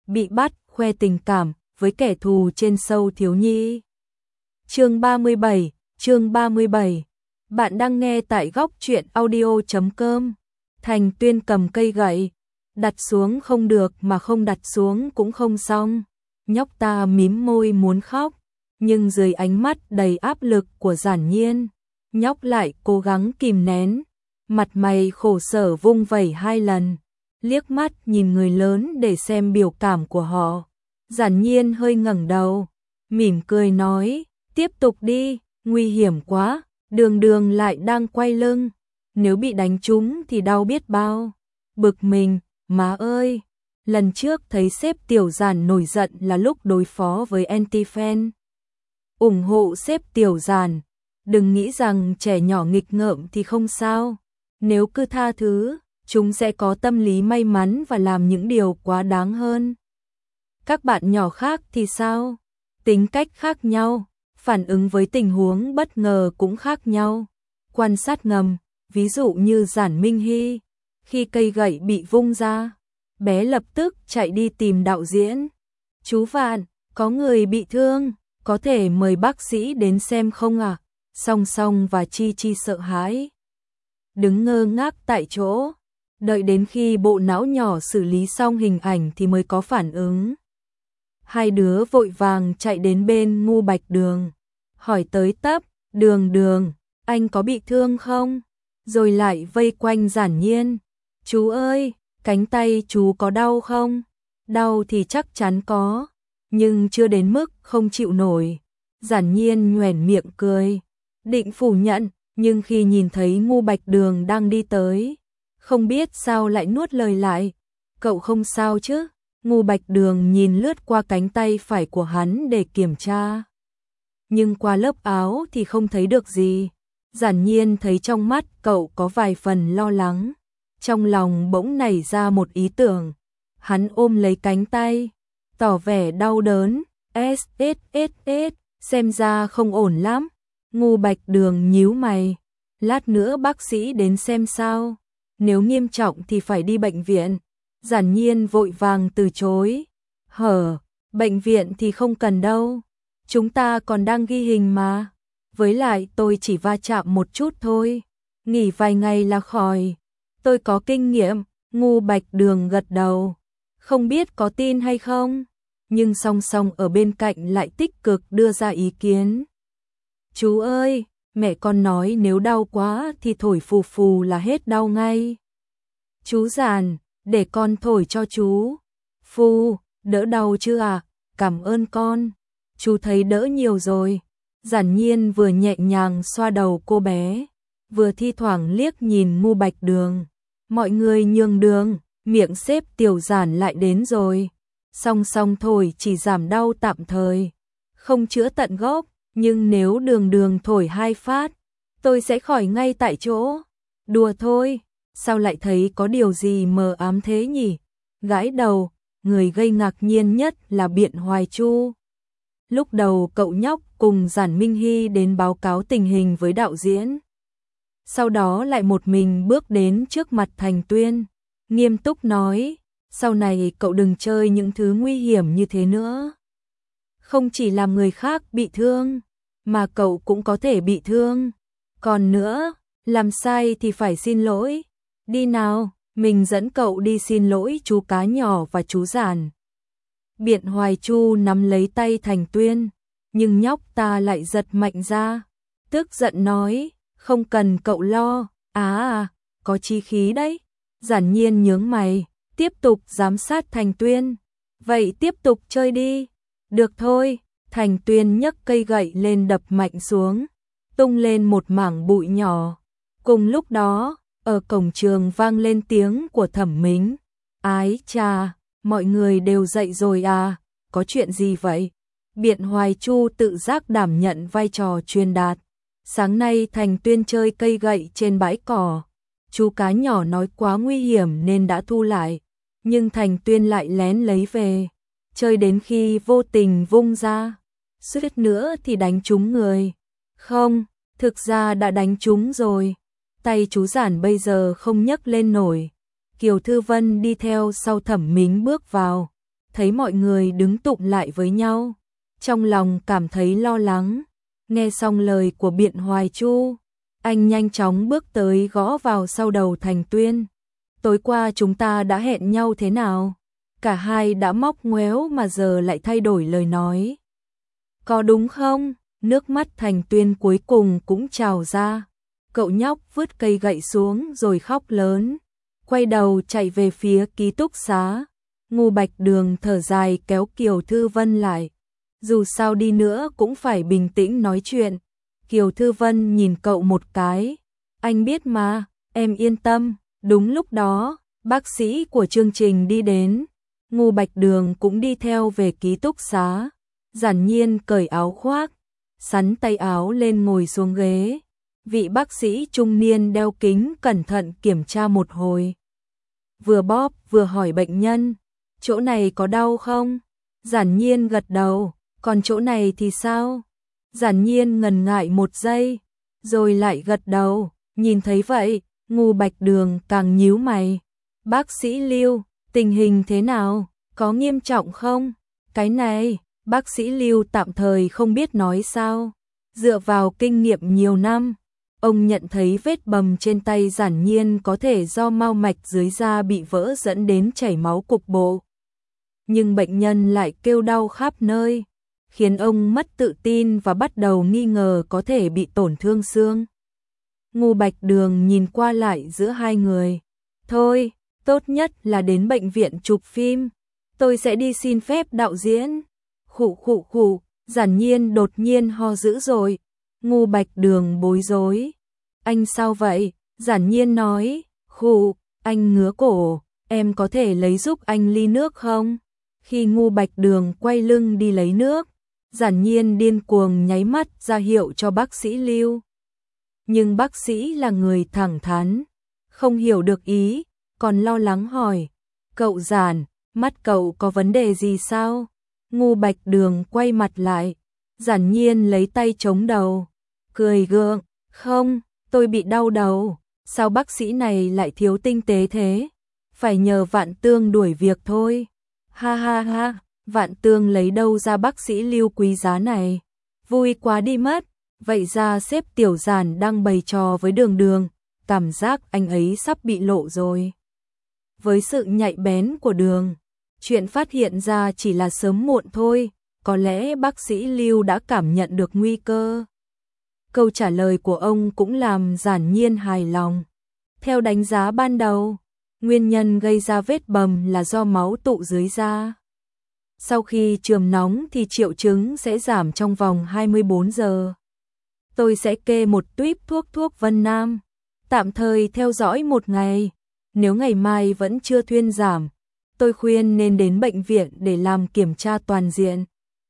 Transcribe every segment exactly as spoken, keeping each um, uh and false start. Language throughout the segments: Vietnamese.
bị bắt khoe tình cảm với kẻ thù trên show thiếu nhi. Chương ba mươi bảy, chương ba mươi bảy. Bạn đang nghe tại góc truyện audio chấm com. Thành Tuyên cầm cây gậy, đặt xuống không được mà không đặt xuống cũng không xong. Nhóc ta mím môi muốn khóc, nhưng dưới ánh mắt đầy áp lực của Giản Nhiên, nhóc lại cố gắng kìm nén, mặt mày khổ sở vung vẩy hai lần, liếc mắt nhìn người lớn để xem biểu cảm của họ. Giản Nhiên hơi ngẩng đầu, mỉm cười nói, tiếp tục đi, nguy hiểm quá, Đường Đường lại đang quay lưng, nếu bị đánh trúng thì đau biết bao. Bực mình, má ơi, lần trước thấy sếp Tiểu Giản nổi giận là lúc đối phó với anti-fan. Ủng hộ sếp Tiểu Giản, đừng nghĩ rằng trẻ nhỏ nghịch ngợm thì không sao, nếu cứ tha thứ, chúng sẽ có tâm lý may mắn và làm những điều quá đáng hơn. Các bạn nhỏ khác thì sao? Tính cách khác nhau, phản ứng với tình huống bất ngờ cũng khác nhau. Quan sát ngầm, ví dụ như Giản Minh Hy, khi cây gậy bị vung ra, bé lập tức chạy đi tìm đạo diễn. Chú Vạn, có người bị thương, có thể mời bác sĩ đến xem không ạ? À? Song Song và Chi Chi sợ hãi, đứng ngơ ngác tại chỗ, đợi đến khi bộ não nhỏ xử lý xong hình ảnh thì mới có phản ứng. Hai đứa vội vàng chạy đến bên Ngu Bạch Đường, hỏi tới tấp, Đường Đường, anh có bị thương không? Rồi lại vây quanh Giản Nhiên, chú ơi, cánh tay chú có đau không? Đau thì chắc chắn có, nhưng chưa đến mức không chịu nổi. Giản Nhiên nhoẻn miệng cười, định phủ nhận, nhưng khi nhìn thấy Ngu Bạch Đường đang đi tới, không biết sao lại nuốt lời lại. Cậu không sao chứ? Ngu Bạch Đường nhìn lướt qua cánh tay phải của hắn để kiểm tra, nhưng qua lớp áo thì không thấy được gì. Giản Nhiên thấy trong mắt cậu có vài phần lo lắng, trong lòng bỗng nảy ra một ý tưởng. Hắn ôm lấy cánh tay, tỏ vẻ đau đớn, S S S S, xem ra không ổn lắm. Ngu Bạch Đường nhíu mày, lát nữa bác sĩ đến xem sao, nếu nghiêm trọng thì phải đi bệnh viện. Giản Nhiên vội vàng từ chối, hở, bệnh viện thì không cần đâu, chúng ta còn đang ghi hình mà, với lại tôi chỉ va chạm một chút thôi, nghỉ vài ngày là khỏi, tôi có kinh nghiệm. Ngu Bạch Đường gật đầu, không biết có tin hay không, nhưng Song Song ở bên cạnh lại tích cực đưa ra ý kiến. Chú ơi, mẹ con nói nếu đau quá thì thổi phù phù là hết đau ngay. Chú Giản, để con thổi cho chú. Phù, đỡ đau chưa à? Cảm ơn con. Chú thấy đỡ nhiều rồi. Giản Nhiên vừa nhẹ nhàng xoa đầu cô bé, vừa thi thoảng liếc nhìn Ngu Bạch Đường. Mọi người nhường đường, miệng xếp Tiểu Giản lại đến rồi. Song Song thổi chỉ giảm đau tạm thời, không chữa tận gốc, nhưng nếu Đường Đường thổi hai phát, tôi sẽ khỏi ngay tại chỗ. Đùa thôi, sao lại thấy có điều gì mờ ám thế nhỉ? Gãi đầu, người gây ngạc nhiên nhất là Biện Hoài Chu. Lúc đầu cậu nhóc cùng Giản Minh Hy đến báo cáo tình hình với đạo diễn, sau đó lại một mình bước đến trước mặt Thành Tuyên, nghiêm túc nói, sau này cậu đừng chơi những thứ nguy hiểm như thế nữa. Không chỉ làm người khác bị thương, mà cậu cũng có thể bị thương. Còn nữa, làm sai thì phải xin lỗi. Đi nào, mình dẫn cậu đi xin lỗi chú cá nhỏ và chú Giản. Biện Hoài Chu nắm lấy tay Thành Tuyên, nhưng nhóc ta lại giật mạnh ra, tức giận nói, không cần cậu lo, á à, có chí khí đấy. Giản Nhiên nhướng mày, tiếp tục giám sát Thành Tuyên, vậy tiếp tục chơi đi. Được thôi. Thành Tuyên nhấc cây gậy lên đập mạnh xuống, tung lên một mảng bụi nhỏ. Cùng lúc đó, ở cổng trường vang lên tiếng của Thẩm Mính. Ái chà, mọi người đều dậy rồi à, có chuyện gì vậy? Biện Hoài Chu tự giác đảm nhận vai trò truyền đạt. Sáng nay Thành Tuyên chơi cây gậy trên bãi cỏ. Chú cá nhỏ nói quá nguy hiểm nên đã thu lại, nhưng Thành Tuyên lại lén lấy về, chơi đến khi vô tình vung ra, suýt nữa thì đánh trúng người. Không, thực ra đã đánh trúng rồi. Tay chú Giản bây giờ không nhấc lên nổi. Kiều Thư Vân đi theo sau Thẩm Mính bước vào, thấy mọi người đứng tụm lại với nhau, trong lòng cảm thấy lo lắng. Nghe xong lời của Biện Hoài Chu, anh nhanh chóng bước tới gõ vào sau đầu Thành Tuyên. Tối qua chúng ta đã hẹn nhau thế nào? Cả hai đã móc ngoéo mà giờ lại thay đổi lời nói. Có đúng không? Nước mắt Thành Tuyên cuối cùng cũng trào ra. Cậu nhóc vứt cây gậy xuống rồi khóc lớn, quay đầu chạy về phía ký túc xá. Ngô Bạch Đường thở dài kéo Kiều Thư Vân lại. Dù sao đi nữa cũng phải bình tĩnh nói chuyện. Kiều Thư Vân nhìn cậu một cái. Anh biết mà, em yên tâm. Đúng lúc đó, bác sĩ của chương trình đi đến. Ngô Bạch Đường cũng đi theo về ký túc xá. Giản Nhiên cởi áo khoác, sắn tay áo lên ngồi xuống ghế. Vị bác sĩ trung niên đeo kính cẩn thận kiểm tra một hồi. Vừa bóp vừa hỏi bệnh nhân, chỗ này có đau không? Giản Nhiên gật đầu, còn chỗ này thì sao? Giản Nhiên ngần ngại một giây, rồi lại gật đầu. Nhìn thấy vậy, Ngô Bạch Đường càng nhíu mày. Bác sĩ Lưu, tình hình thế nào? Có nghiêm trọng không? Cái này, bác sĩ Lưu tạm thời không biết nói sao. Dựa vào kinh nghiệm nhiều năm, ông nhận thấy vết bầm trên tay Giản Nhiên có thể do mao mạch dưới da bị vỡ dẫn đến chảy máu cục bộ. Nhưng bệnh nhân lại kêu đau khắp nơi, khiến ông mất tự tin và bắt đầu nghi ngờ có thể bị tổn thương xương. Ngô Bạch Đường nhìn qua lại giữa hai người. Thôi, tốt nhất là đến bệnh viện chụp phim. Tôi sẽ đi xin phép đạo diễn. Khụ khụ khụ, Giản Nhiên đột nhiên ho dữ rồi. Ngô Bạch Đường bối rối. Anh sao vậy? Giản Nhiên nói. Khụ, anh ngứa cổ, em có thể lấy giúp anh ly nước không? Khi Ngô Bạch Đường quay lưng đi lấy nước, Giản Nhiên điên cuồng nháy mắt ra hiệu cho bác sĩ Lưu. Nhưng bác sĩ là người thẳng thắn, không hiểu được ý, còn lo lắng hỏi. Cậu Giản, mắt cậu có vấn đề gì sao? Ngô Bạch Đường quay mặt lại, Giản Nhiên lấy tay chống đầu, cười gượng. Không, tôi bị đau đầu. Sao bác sĩ này lại thiếu tinh tế thế? Phải nhờ Vạn Tương đuổi việc thôi. Ha ha ha, Vạn Tương lấy đâu ra bác sĩ Lưu quý giá này? Vui quá đi mất. Vậy ra sếp Tiểu Giản đang bày trò với Đường Đường, cảm giác anh ấy sắp bị lộ rồi. Với sự nhạy bén của Đường, chuyện phát hiện ra chỉ là sớm muộn thôi, có lẽ bác sĩ Lưu đã cảm nhận được nguy cơ. Câu trả lời của ông cũng làm Giản Nhiên hài lòng. Theo đánh giá ban đầu, nguyên nhân gây ra vết bầm là do máu tụ dưới da. Sau khi chườm nóng thì triệu chứng sẽ giảm trong vòng hai mươi bốn giờ. Tôi sẽ kê một tuýp thuốc thuốc Vân Nam, tạm thời theo dõi một ngày. Nếu ngày mai vẫn chưa thuyên giảm, tôi khuyên nên đến bệnh viện để làm kiểm tra toàn diện.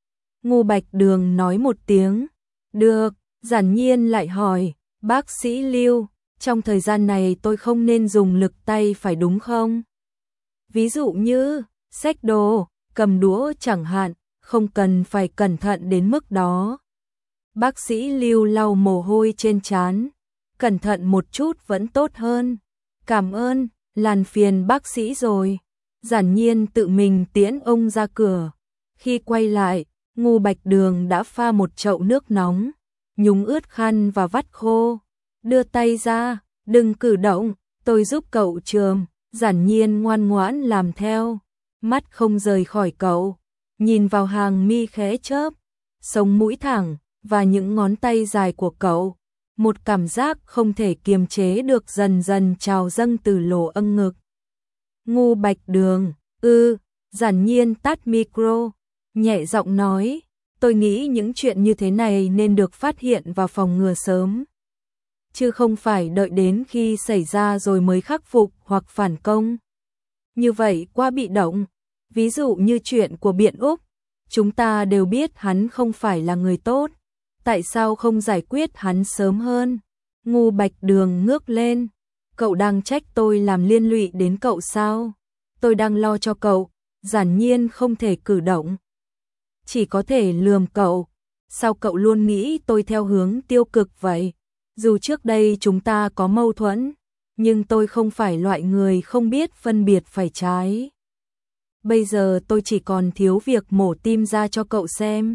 Ngô Bạch Đường nói một tiếng. Được. Giản Nhiên lại hỏi, bác sĩ Lưu, trong thời gian này tôi không nên dùng lực tay phải đúng không? Ví dụ như, xách đồ, cầm đũa chẳng hạn, không cần phải cẩn thận đến mức đó. Bác sĩ Lưu lau mồ hôi trên trán, cẩn thận một chút vẫn tốt hơn. Cảm ơn, làm phiền bác sĩ rồi. Giản Nhiên tự mình tiễn ông ra cửa. Khi quay lại, Ngô Bạch Đường đã pha một chậu nước nóng, nhúng ướt khăn và vắt khô. Đưa tay ra, đừng cử động, tôi giúp cậu chườm. Giản Nhiên ngoan ngoãn làm theo, mắt không rời khỏi cậu, nhìn vào hàng mi khẽ chớp, sống mũi thẳng và những ngón tay dài của cậu. Một cảm giác không thể kiềm chế được dần dần trào dâng từ lỗ âng ngực. Ngô Bạch Đường, ư, Giản Nhiên tắt micro, nhẹ giọng nói. Tôi nghĩ những chuyện như thế này nên được phát hiện và phòng ngừa sớm, chứ không phải đợi đến khi xảy ra rồi mới khắc phục hoặc phản công. Như vậy quá bị động. Ví dụ như chuyện của Biện Úc, chúng ta đều biết hắn không phải là người tốt. Tại sao không giải quyết hắn sớm hơn? Ngô Bạch Đường ngước lên. Cậu đang trách tôi làm liên lụy đến cậu sao? Tôi đang lo cho cậu. Giản Nhiên không thể cử động, chỉ có thể lườm cậu. Sao cậu luôn nghĩ tôi theo hướng tiêu cực vậy? Dù trước đây chúng ta có mâu thuẫn, nhưng tôi không phải loại người không biết phân biệt phải trái. bây giờ tôi chỉ còn thiếu việc mổ tim ra cho cậu xem.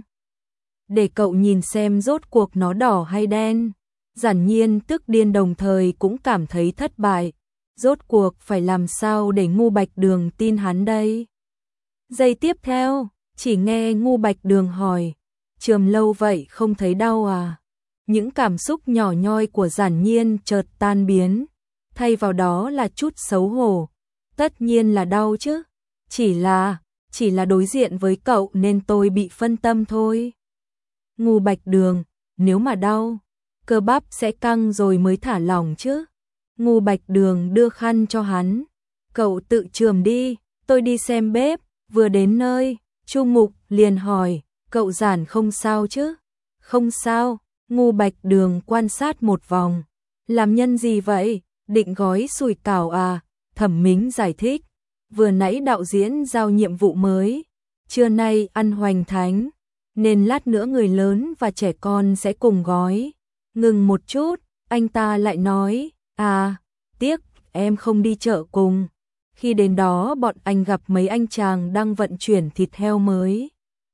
Để cậu nhìn xem rốt cuộc nó đỏ hay đen. Giản Nhiên tức điên đồng thời cũng cảm thấy thất bại. Rốt cuộc phải làm sao để Ngô Bạch Đường tin hắn đây? Giây tiếp theo, chỉ nghe Ngô Bạch Đường hỏi, chườm lâu vậy không thấy đau à? Những cảm xúc nhỏ nhoi của Giản Nhiên chợt tan biến, thay vào đó là chút xấu hổ. Tất nhiên là đau chứ, chỉ là, chỉ là đối diện với cậu nên tôi bị phân tâm thôi. Ngô Bạch Đường, nếu mà đau, cơ bắp sẽ căng rồi mới thả lỏng chứ. Ngô Bạch Đường đưa khăn cho hắn, cậu tự chườm đi, tôi đi xem bếp. Vừa đến nơi, Chu Mục liền hỏi, cậu Giản không sao chứ? Không sao. Ngô Bạch Đường quan sát một vòng. Làm nhân gì vậy? Định gói sủi cảo à? Thẩm Mính giải thích. Vừa nãy đạo diễn giao nhiệm vụ mới. Trưa nay ăn hoành thánh, nên lát nữa người lớn và trẻ con sẽ cùng gói. Ngừng một chút, anh ta lại nói, à, tiếc em không đi chợ cùng. Khi đến đó bọn anh gặp mấy anh chàng đang vận chuyển thịt heo mới.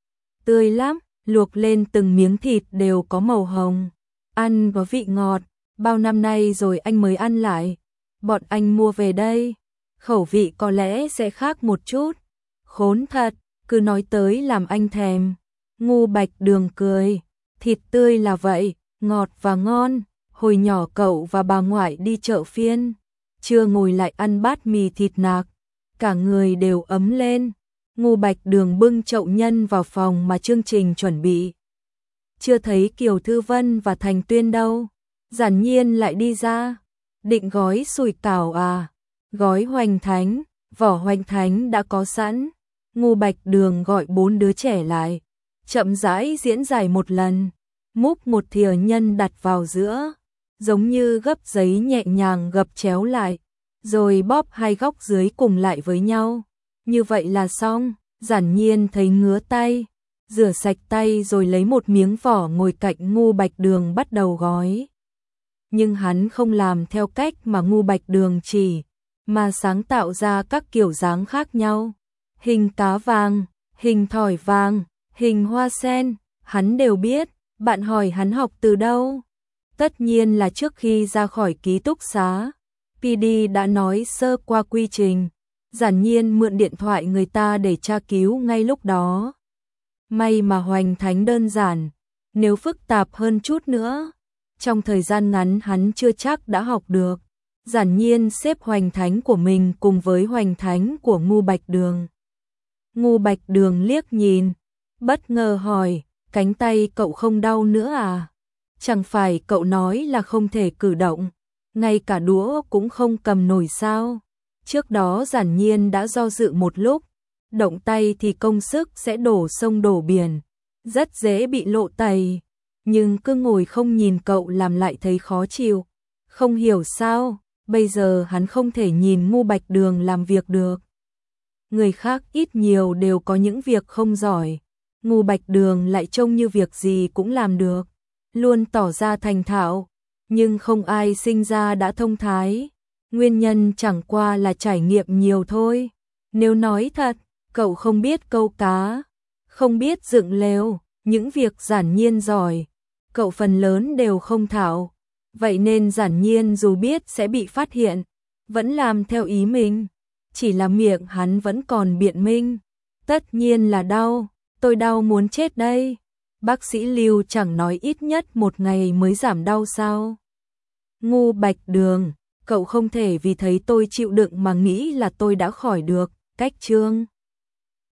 Tươi lắm, luộc lên từng miếng thịt đều có màu hồng. Ăn có vị ngọt, bao năm nay rồi anh mới ăn lại. Bọn anh mua về đây, khẩu vị có lẽ sẽ khác một chút. Khốn thật, cứ nói tới làm anh thèm. Ngô Bạch Đường cười, thịt tươi là vậy, ngọt và ngon. Hồi nhỏ cậu và bà ngoại đi chợ phiên, chưa ngồi lại ăn bát mì thịt nạc, cả người đều ấm lên. Ngô Bạch Đường bưng chậu nhân vào phòng mà chương trình chuẩn bị. Chưa thấy Kiều Thư Vân và Thành Tuyên đâu. Giản Nhiên lại đi ra. Định gói sủi cảo à? Gói hoành thánh, vỏ hoành thánh đã có sẵn. Ngô Bạch Đường gọi bốn đứa trẻ lại, chậm rãi diễn giải một lần. Múc một thìa nhân đặt vào giữa, giống như gấp giấy nhẹ nhàng gập chéo lại, rồi bóp hai góc dưới cùng lại với nhau. Như vậy là xong. Giản Nhiên thấy ngứa tay, rửa sạch tay rồi lấy một miếng vỏ ngồi cạnh Ngô Bạch Đường bắt đầu gói. Nhưng hắn không làm theo cách mà Ngô Bạch Đường chỉ, mà sáng tạo ra các kiểu dáng khác nhau. Hình cá vàng, hình thỏi vàng, hình hoa sen, hắn đều biết. Bạn hỏi hắn học từ đâu? Tất nhiên là trước khi ra khỏi ký túc xá, pê đê đã nói sơ qua quy trình. Giản Nhiên mượn điện thoại người ta để tra cứu ngay lúc đó. May mà hoành thánh đơn giản, nếu phức tạp hơn chút nữa, trong thời gian ngắn hắn chưa chắc đã học được. Giản Nhiên xếp hoành thánh của mình cùng với hoành thánh của Ngô Bạch Đường. Ngô Bạch Đường liếc nhìn, bất ngờ hỏi, cánh tay cậu không đau nữa à? Chẳng phải cậu nói là không thể cử động, ngay cả đũa cũng không cầm nổi sao? Trước đó Giản Nhiên đã do dự một lúc, động tay thì công sức sẽ đổ sông đổ biển, rất dễ bị lộ tẩy, nhưng cứ ngồi không nhìn cậu làm lại thấy khó chịu. Không hiểu sao, bây giờ hắn không thể nhìn Ngô Bạch Đường làm việc được. Người khác ít nhiều đều có những việc không giỏi, Ngô Bạch Đường lại trông như việc gì cũng làm được, luôn tỏ ra thành thạo, nhưng không ai sinh ra đã thông thái. Nguyên nhân chẳng qua là trải nghiệm nhiều thôi. Nếu nói thật, cậu không biết câu cá, không biết dựng lều, những việc Giản Nhiên giỏi, cậu phần lớn đều không thạo. Vậy nên Giản Nhiên dù biết sẽ bị phát hiện, vẫn làm theo ý mình. Chỉ là miệng hắn vẫn còn biện minh. Tất nhiên là đau, tôi đau muốn chết đây. Bác sĩ Lưu chẳng nói ít nhất một ngày mới giảm đau sao? Ngô Bạch Đường, cậu không thể vì thấy tôi chịu đựng mà nghĩ là tôi đã khỏi được. Cách chương